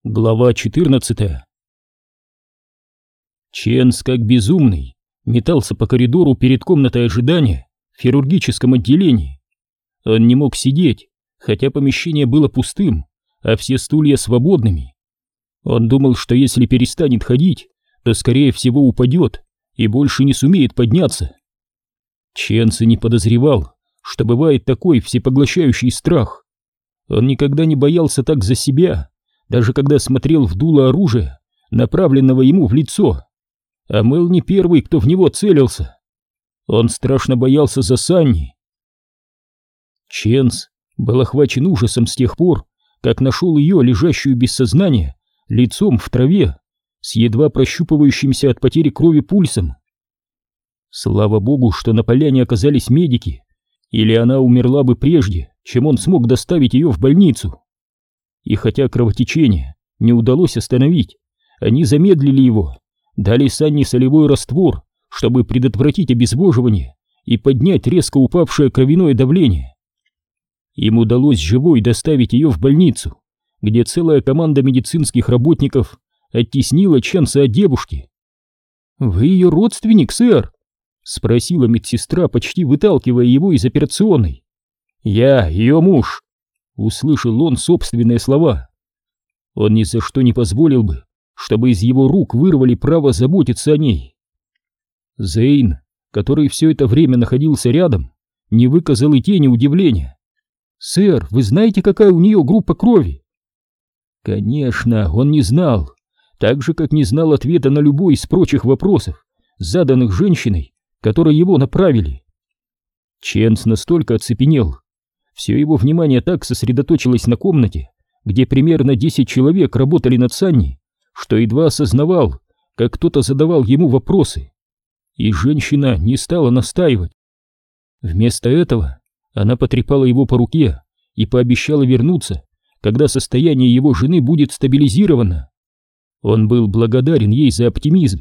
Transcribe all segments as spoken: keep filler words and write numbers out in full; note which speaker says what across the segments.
Speaker 1: Глава четырнадцатая. Ченс, как безумный, метался по коридору перед комнатой ожидания в хирургическом отделении. Он не мог сидеть, хотя помещение было пустым, а все стулья свободными. Он думал, что если перестанет ходить, то скорее всего упадет и больше не сумеет подняться. Ченс и не подозревал, что бывает такой всепоглощающий страх. Он никогда не боялся так за себя, даже когда смотрел в дуло оружия, направленного ему в лицо. А Мэл не первый, кто в него целился. Он страшно боялся за Санни. Ченс был охвачен ужасом с тех пор, как нашел ее, лежащую без сознания, лицом в траве, с едва прощупывающимся от потери крови пульсом. Слава богу, что на поляне оказались медики, или она умерла бы прежде, чем он смог доставить ее в больницу. И хотя кровотечение не удалось остановить, они замедлили его, дали Санни солевой раствор, чтобы предотвратить обезвоживание и поднять резко упавшее кровяное давление. Им удалось живой доставить ее в больницу, где целая команда медицинских работников оттеснила Ченса от девушки. «Вы ее родственник, сэр?» — спросила медсестра, почти выталкивая его из операционной. «Я ее муж», — услышал он собственные слова. Он ни за что не позволил бы, чтобы из его рук вырвали право заботиться о ней. Зейн, который все это время находился рядом, не выказал и тени удивления. «Сэр, вы знаете, какая у нее группа крови?» Конечно, он не знал, так же, как не знал ответа на любой из прочих вопросов, заданных женщиной, которой его направили. Ченс настолько оцепенел, все его внимание так сосредоточилось на комнате, где примерно десять человек работали над Санни, что едва осознавал, как кто-то задавал ему вопросы. И женщина не стала настаивать. Вместо этого она потрепала его по руке и пообещала вернуться, когда состояние его жены будет стабилизировано. Он был благодарен ей за оптимизм.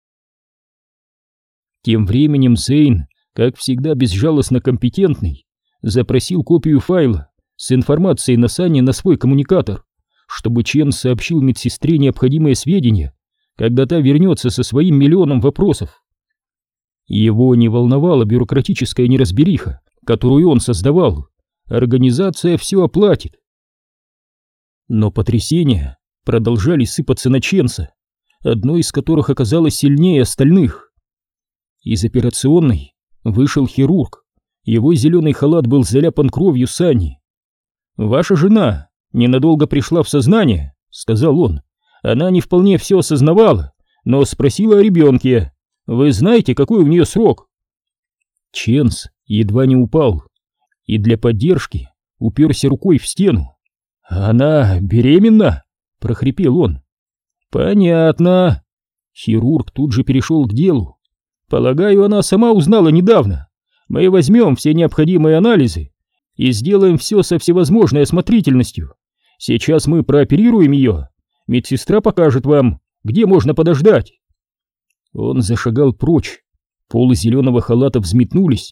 Speaker 1: Тем временем Зейн, как всегда безжалостно компетентный, запросил копию файла с информацией на Санни на свой коммуникатор, чтобы Ченс сообщил медсестре необходимые сведения, когда та вернется со своим миллионом вопросов. Его не волновала бюрократическая неразбериха, которую он создавал. Организация все оплатит. Но потрясения продолжали сыпаться на Ченса, одно из которых оказалось сильнее остальных. Из операционной вышел хирург. Его зеленый халат был заляпан кровью Санни. «Ваша жена ненадолго пришла в сознание», — сказал он. «Она не вполне все осознавала, но спросила о ребенке. Вы знаете, какой у нее срок?» Ченс едва не упал и для поддержки уперся рукой в стену. «Она беременна?» — прохрипел он. «Понятно». Хирург тут же перешел к делу. «Полагаю, она сама узнала недавно. Мы возьмем все необходимые анализы и сделаем все со всевозможной осмотрительностью. Сейчас мы прооперируем ее. Медсестра покажет вам, где можно подождать». Он зашагал прочь. Полы зеленого халата взметнулись.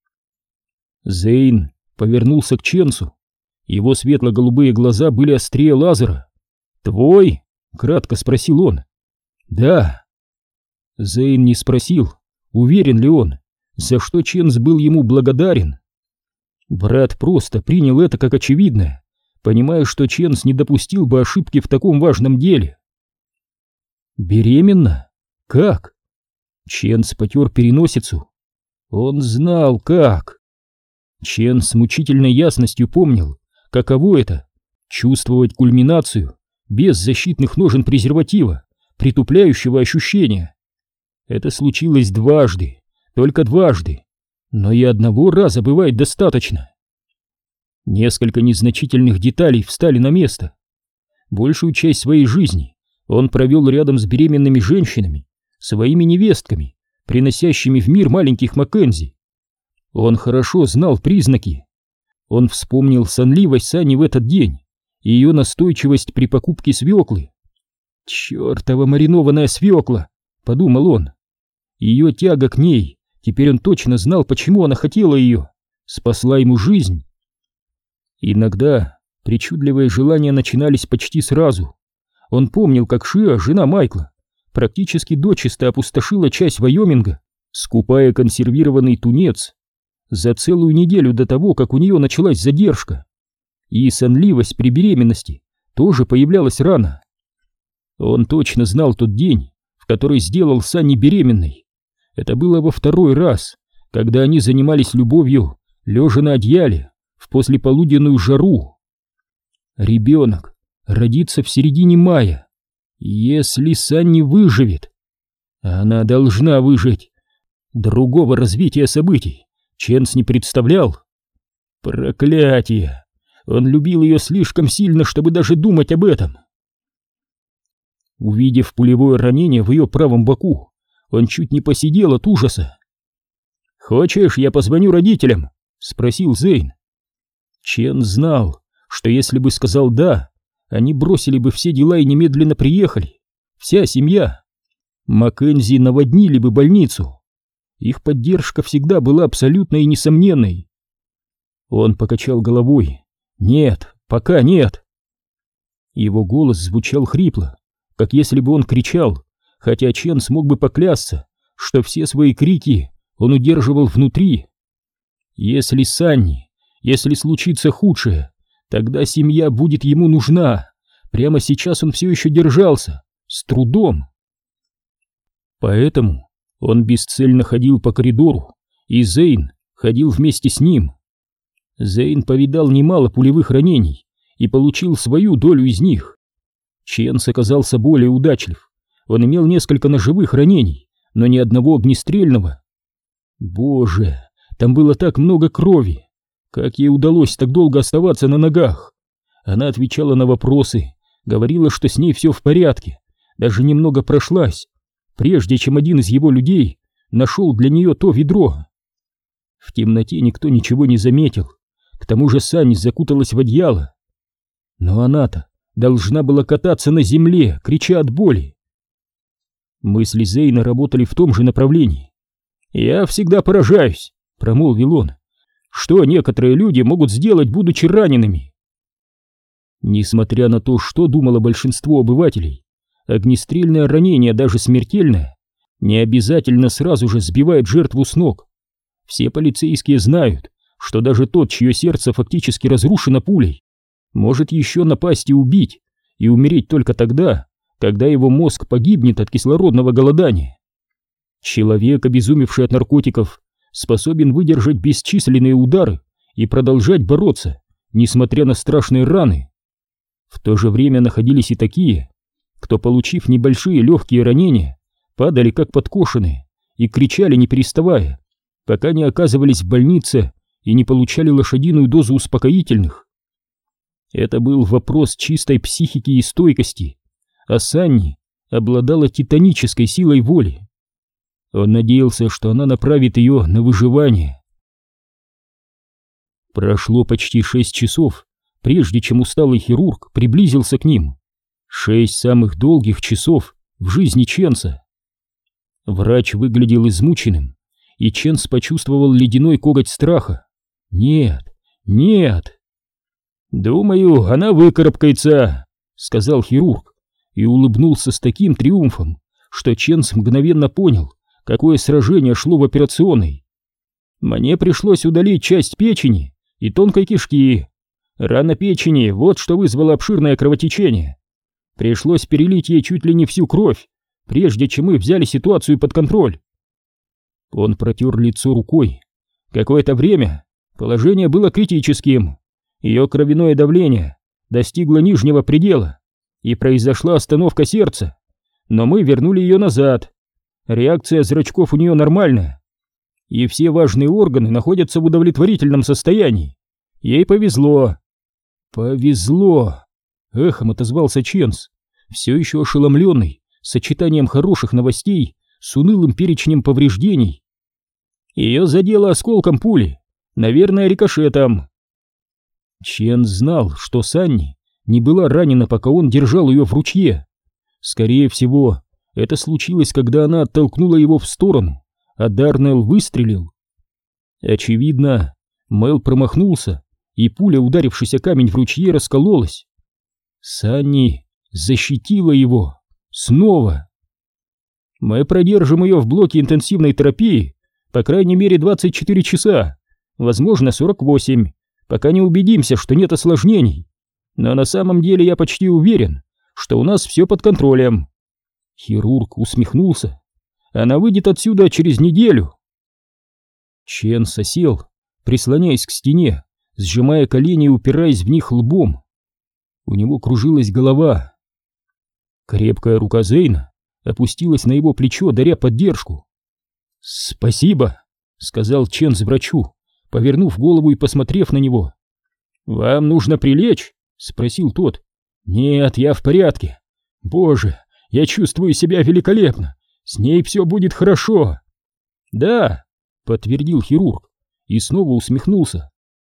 Speaker 1: Зейн повернулся к Ченсу. Его светло-голубые глаза были острее лазера. «Твой?» — кратко спросил он. «Да». Зейн не спросил, уверен ли он, за что Ченс был ему благодарен. Брат просто принял это как очевидное, понимая, что Ченс не допустил бы ошибки в таком важном деле. «Беременна? Как?» Ченс потер переносицу. Он знал, как. Ченс с мучительной ясностью помнил, каково это — чувствовать кульминацию без защитных ножен презерватива, притупляющего ощущения. Это случилось дважды, только дважды, но и одного раза бывает достаточно. Несколько незначительных деталей встали на место. Большую часть своей жизни он провел рядом с беременными женщинами, своими невестками, приносящими в мир маленьких Маккензи. Он хорошо знал признаки. Он вспомнил сонливость Санни в этот день и ее настойчивость при покупке свеклы. «Чертова маринованная свекла!» — подумал он. Ее тяга к ней, теперь он точно знал, почему она хотела ее, спасла ему жизнь. Иногда причудливые желания начинались почти сразу, Он помнил, как Шиа, жена Майкла, практически дочисто опустошила часть Вайоминга, скупая консервированный тунец за целую неделю до того, как у нее началась задержка. И сонливость при беременности тоже появлялась рано. Он точно знал тот день, в который сделал Санни беременной. Это было во второй раз, когда они занимались любовью, лежа на одеяле, в послеполуденную жару. Ребенок родится в середине мая, если Санни выживет. Она должна выжить. Другого развития событий Ченс не представлял. Проклятие! Он любил ее слишком сильно, чтобы даже думать об этом. Увидев пулевое ранение в ее правом боку, он чуть не посидел от ужаса. «Хочешь, я позвоню родителям?» — спросил Зейн. Чен знал, что если бы сказал «да», они бросили бы все дела и немедленно приехали. Вся семья. Маккензи наводнили бы больницу. Их поддержка всегда была абсолютной и несомненной. Он покачал головой. «Нет, пока нет». Его голос звучал хрипло, как если бы он кричал, хотя Чен смог бы поклясться, что все свои крики он удерживал внутри. Если Санни, если случится худшее, тогда семья будет ему нужна. Прямо сейчас он все еще держался, с трудом. Поэтому он бесцельно ходил по коридору, и Зейн ходил вместе с ним. Зейн повидал немало пулевых ранений и получил свою долю из них. Ченс оказался более удачлив. Он имел несколько ножевых ранений, но ни одного огнестрельного. Боже, там было так много крови. Как ей удалось так долго оставаться на ногах? Она отвечала на вопросы, говорила, что с ней все в порядке, даже немного прошлась, прежде чем один из его людей нашел для нее то ведро. В темноте никто ничего не заметил. К тому же Санни закуталась в одеяло. Но она-то должна была кататься на земле, крича от боли. Мысли Зейна работали в том же направлении. «Я всегда поражаюсь», — промолвил он, — «что некоторые люди могут сделать, будучи ранеными». Несмотря на то, что думало большинство обывателей, огнестрельное ранение, даже смертельное, не обязательно сразу же сбивает жертву с ног. Все полицейские знают, что даже тот, чье сердце фактически разрушено пулей, может еще напасть и убить, и умереть только тогда, когда его мозг погибнет от кислородного голодания. Человек, обезумевший от наркотиков, способен выдержать бесчисленные удары и продолжать бороться, несмотря на страшные раны. В то же время находились и такие, кто, получив небольшие легкие ранения, падали как подкошенные и кричали не переставая, пока не оказывались в больнице и не получали лошадиную дозу успокоительных. Это был вопрос чистой психики и стойкости, а Санни обладала титанической силой воли. Он надеялся, что она направит ее на выживание. Прошло почти шесть часов, прежде чем усталый хирург приблизился к ним. Шесть самых долгих часов в жизни Ченса. Врач выглядел измученным, и Ченс почувствовал ледяной коготь страха. «Нет, нет!» «Думаю, она выкарабкается», — сказал хирург, и улыбнулся с таким триумфом, что Ченс мгновенно понял, какое сражение шло в операционной. «Мне пришлось удалить часть печени и тонкой кишки. Рана печени — вот что вызвало обширное кровотечение. Пришлось перелить ей чуть ли не всю кровь, прежде чем мы взяли ситуацию под контроль». Он протер лицо рукой. Какое-то время положение было критическим. Ее кровяное давление достигло нижнего предела, и произошла остановка сердца, но мы вернули ее назад. Реакция зрачков у нее нормальная, и все важные органы находятся в удовлетворительном состоянии. Ей повезло. «Повезло!» — эхом отозвался Ченс, все еще ошеломленный сочетанием хороших новостей с унылым перечнем повреждений. «Ее задело осколком пули, наверное, рикошетом». Чен знал, что Санни не была ранена, пока он держал ее в ручье. Скорее всего, это случилось, когда она оттолкнула его в сторону, а Дарнелл выстрелил. Очевидно, Мэл промахнулся, и пуля, ударившись о камень в ручье, раскололась. Санни защитила его. Снова. Мы продержим ее в блоке интенсивной терапии по крайней мере двадцать четыре часа, возможно сорок восемь, пока не убедимся, что нет осложнений. Но на самом деле я почти уверен, что у нас все под контролем. Хирург усмехнулся. Она выйдет отсюда через неделю. Чен сосел, прислоняясь к стене, сжимая колени и упираясь в них лбом. У него кружилась голова. Крепкая рука Зейна опустилась на его плечо, даря поддержку. «Спасибо», — сказал Чен врачу, повернув голову и посмотрев на него. «Вам нужно прилечь?» — спросил тот. «Нет, я в порядке. Боже, я чувствую себя великолепно. С ней все будет хорошо». «Да», — подтвердил хирург и снова усмехнулся.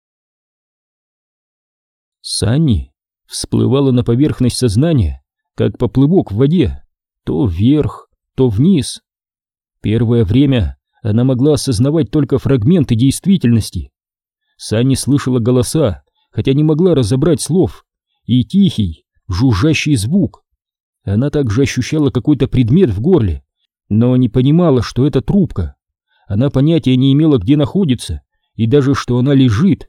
Speaker 1: Санни всплывала на поверхность сознания, как поплывок в воде, то вверх, то вниз. Первое время она могла осознавать только фрагменты действительности. Санни слышала голоса, хотя не могла разобрать слов, и тихий, жужжащий звук. Она также ощущала какой-то предмет в горле, но не понимала, что это трубка. Она понятия не имела, где находится, и даже что она лежит.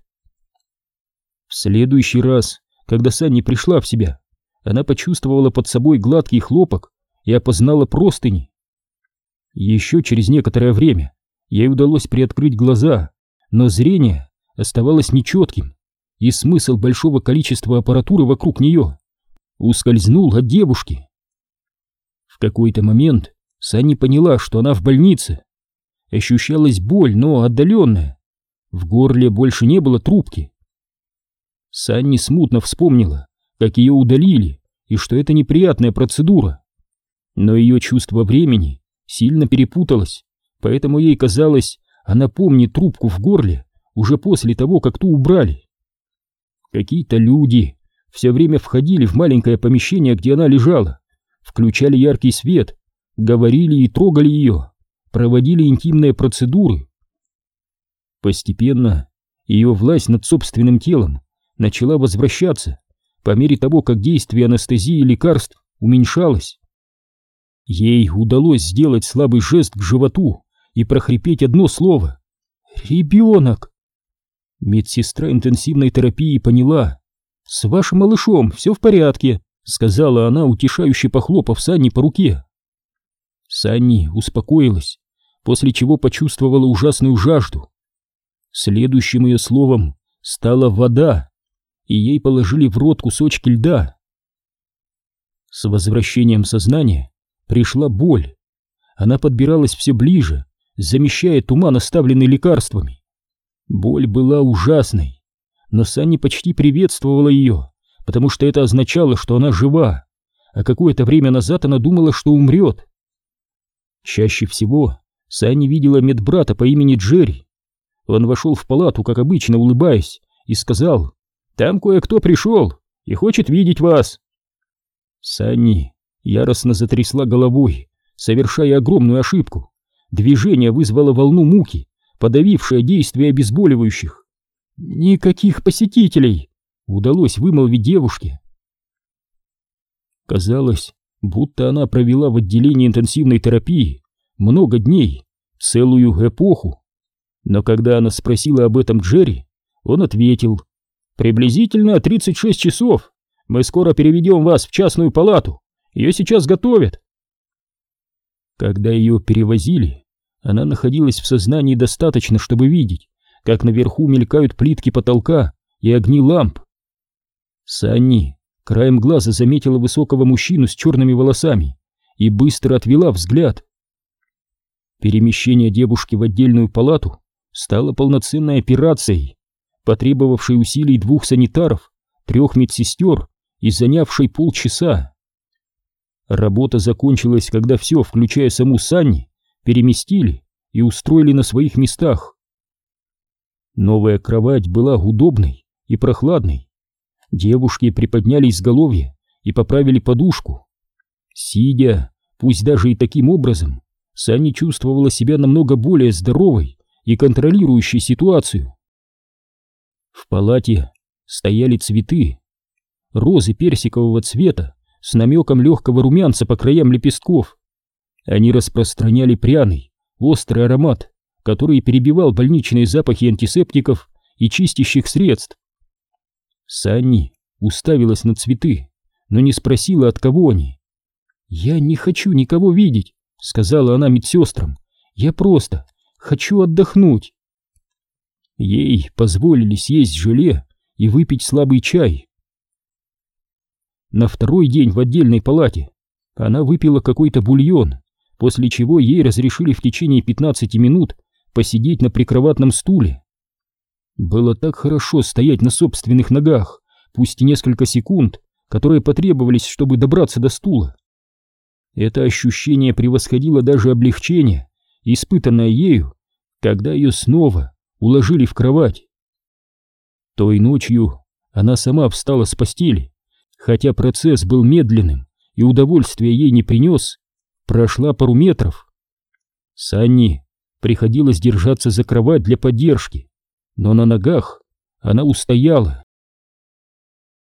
Speaker 1: В следующий раз, когда Санни пришла в себя, она почувствовала под собой гладкий хлопок и опознала простыни. Еще через некоторое время ей удалось приоткрыть глаза, но зрение оставалось нечетким, и смысл большого количества аппаратуры вокруг нее ускользнул от девушки. В какой-то момент Санни поняла, что она в больнице. Ощущалась боль, но отдаленная. В горле больше не было трубки. Санни смутно вспомнила, как ее удалили, и что это неприятная процедура. Но ее чувство времени сильно перепуталось, поэтому ей казалось, она помнит трубку в горле уже после того, как ту убрали. Какие-то люди все время входили в маленькое помещение, где она лежала, включали яркий свет, говорили и трогали ее, проводили интимные процедуры. Постепенно ее власть над собственным телом начала возвращаться по мере того, как действие анестезии и лекарств уменьшалось. Ей удалось сделать слабый жест к животу и прохрипеть одно слово: «Ребенок!». Медсестра интенсивной терапии поняла. «С вашим малышом все в порядке», — сказала она, утешающе похлопав Санни по руке. Санни успокоилась, после чего почувствовала ужасную жажду. Следующим ее словом стала вода, и ей положили в рот кусочки льда. С возвращением сознания пришла боль. Она подбиралась все ближе, замещая туман, оставленный лекарствами. Боль была ужасной, но Санни почти приветствовала ее, потому что это означало, что она жива, а какое-то время назад она думала, что умрет. Чаще всего Санни видела медбрата по имени Джерри. Он вошел в палату, как обычно, улыбаясь, и сказал: «Там кое-кто пришел и хочет видеть вас». Санни яростно затрясла головой, совершая огромную ошибку. Движение вызвало волну муки, подавившее действие обезболивающих. «Никаких посетителей!» — удалось вымолвить девушке. Казалось, будто она провела в отделении интенсивной терапии много дней, целую эпоху. Но когда она спросила об этом Джерри, он ответил: «Приблизительно тридцать шесть часов. Мы скоро переведем вас в частную палату. Ее сейчас готовят». Когда ее перевозили, она находилась в сознании достаточно, чтобы видеть, как наверху мелькают плитки потолка и огни ламп. Санни краем глаза заметила высокого мужчину с черными волосами и быстро отвела взгляд. Перемещение девушки в отдельную палату стало полноценной операцией, потребовавшей усилий двух санитаров, трех медсестер и занявшей полчаса. Работа закончилась, когда все, включая саму Санни, переместили и устроили на своих местах. Новая кровать была удобной и прохладной. Девушки приподняли изголовье и поправили подушку. Сидя, пусть даже и таким образом, Санни чувствовала себя намного более здоровой и контролирующей ситуацию. В палате стояли цветы. Розы персикового цвета с намеком легкого румянца по краям лепестков. Они распространяли пряный, острый аромат, который перебивал больничные запахи антисептиков и чистящих средств. Санни уставилась на цветы, но не спросила, от кого они. «Я не хочу никого видеть», — сказала она медсестрам. «Я просто хочу отдохнуть». Ей позволили съесть желе и выпить слабый чай. На второй день в отдельной палате она выпила какой-то бульон, после чего ей разрешили в течение пятнадцати минут посидеть на прикроватном стуле. Было так хорошо стоять на собственных ногах, пусть и несколько секунд, которые потребовались, чтобы добраться до стула. Это ощущение превосходило даже облегчение, испытанное ею, когда ее снова уложили в кровать. Той ночью она сама встала с постели, хотя процесс был медленным и удовольствия ей не принес, прошла пару метров. Санни приходилось держаться за кровать для поддержки, но на ногах она устояла.